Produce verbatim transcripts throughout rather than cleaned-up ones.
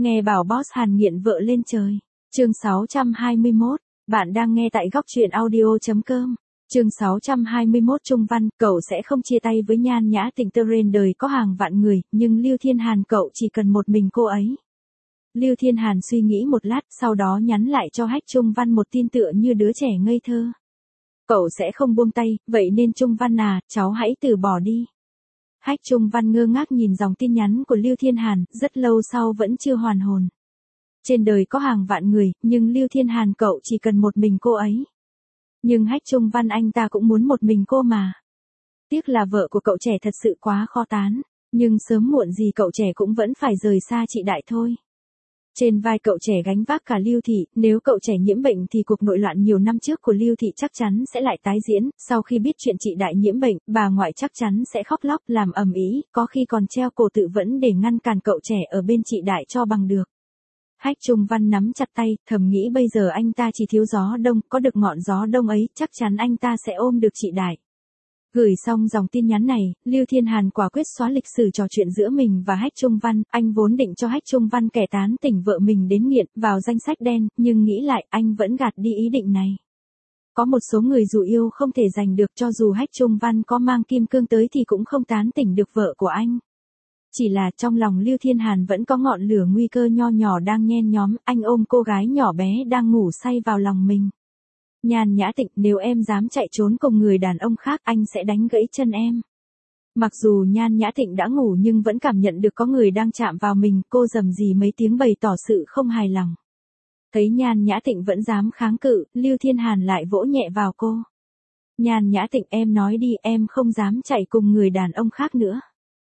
Nghe bảo boss Hàn nghiện vợ lên trời. Chương sáu trăm hai mươi mốt. Bạn đang nghe tại góc truyện audio chấm com. Chương sáu trăm hai mươi mốt Trung Văn, cậu sẽ không chia tay với Nhan Nhã Tịnh. Terrain đời có hàng vạn người, nhưng Lưu Thiên Hàn cậu chỉ cần một mình cô ấy. Lưu Thiên Hàn suy nghĩ một lát, sau đó nhắn lại cho Hách Trung Văn một tin tựa như đứa trẻ ngây thơ. Cậu sẽ không buông tay, vậy nên Trung Văn à, cháu hãy từ bỏ đi. Hách Trung Văn ngơ ngác nhìn dòng tin nhắn của Lưu Thiên Hàn, rất lâu sau vẫn chưa hoàn hồn. Trên đời có hàng vạn người, nhưng Lưu Thiên Hàn cậu chỉ cần một mình cô ấy. Nhưng Hách Trung Văn anh ta cũng muốn một mình cô mà. Tiếc là vợ của cậu trẻ thật sự quá khó tán, nhưng sớm muộn gì cậu trẻ cũng vẫn phải rời xa chị Đại thôi. Trên vai cậu trẻ gánh vác cả Lưu Thị, nếu cậu trẻ nhiễm bệnh thì cuộc nội loạn nhiều năm trước của Lưu Thị chắc chắn sẽ lại tái diễn, sau khi biết chuyện chị Đại nhiễm bệnh, bà ngoại chắc chắn sẽ khóc lóc làm ầm ĩ, có khi còn treo cổ tự vẫn để ngăn cản cậu trẻ ở bên chị Đại cho bằng được. Hách Trung Văn nắm chặt tay, thầm nghĩ bây giờ anh ta chỉ thiếu gió đông, có được ngọn gió đông ấy, chắc chắn anh ta sẽ ôm được chị Đại. Gửi xong dòng tin nhắn này, Lưu Thiên Hàn quả quyết xóa lịch sử trò chuyện giữa mình và Hách Trung Văn, anh vốn định cho Hách Trung Văn kẻ tán tỉnh vợ mình đến nghiện, vào danh sách đen, nhưng nghĩ lại, anh vẫn gạt đi ý định này. Có một số người dù yêu không thể giành được, cho dù Hách Trung Văn có mang kim cương tới thì cũng không tán tỉnh được vợ của anh. Chỉ là trong lòng Lưu Thiên Hàn vẫn có ngọn lửa nguy cơ nho nhỏ đang nhen nhóm, anh ôm cô gái nhỏ bé đang ngủ say vào lòng mình. Nhan Nhã Tịnh, nếu em dám chạy trốn cùng người đàn ông khác anh sẽ đánh gãy chân em. Mặc dù Nhan Nhã Tịnh đã ngủ nhưng vẫn cảm nhận được có người đang chạm vào mình, cô rầm rì mấy tiếng bày tỏ sự không hài lòng. Thấy Nhan Nhã Tịnh vẫn dám kháng cự, Lưu Thiên Hàn lại vỗ nhẹ vào cô. Nhan Nhã Tịnh, em nói đi, em không dám chạy cùng người đàn ông khác nữa.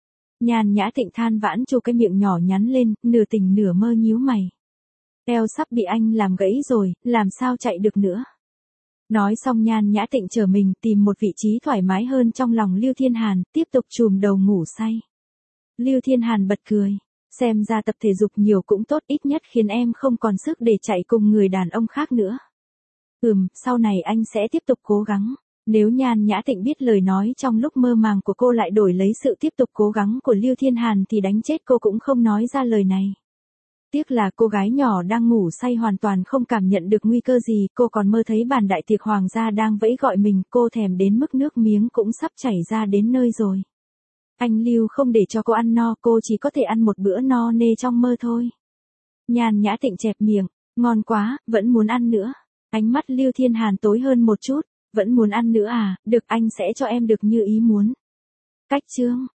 Nhan Nhã Tịnh than vãn, chu cái miệng nhỏ nhắn lên, nửa tỉnh nửa mơ nhíu mày. Eo sắp bị anh làm gãy rồi, làm sao chạy được nữa. Nói xong Nhan Nhã Tịnh trở mình tìm một vị trí thoải mái hơn trong lòng Lưu Thiên Hàn, tiếp tục chùm đầu ngủ say. Lưu Thiên Hàn bật cười, xem ra tập thể dục nhiều cũng tốt, ít nhất khiến em không còn sức để chạy cùng người đàn ông khác nữa. Ừm, sau này anh sẽ tiếp tục cố gắng. Nếu Nhan Nhã Tịnh biết lời nói trong lúc mơ màng của cô lại đổi lấy sự tiếp tục cố gắng của Lưu Thiên Hàn thì đánh chết cô cũng không nói ra lời này. Tiếc là cô gái nhỏ đang ngủ say hoàn toàn không cảm nhận được nguy cơ gì, cô còn mơ thấy bàn đại tiệc hoàng gia đang vẫy gọi mình, cô thèm đến mức nước miếng cũng sắp chảy ra đến nơi rồi. Anh Lưu không để cho cô ăn no, cô chỉ có thể ăn một bữa no nê trong mơ thôi. Nhan Nhã Tịnh chẹp miệng, ngon quá, vẫn muốn ăn nữa. Ánh mắt Lưu Thiên Hàn tối hơn một chút, vẫn muốn ăn nữa à, được anh sẽ cho em được như ý muốn. Cách chương.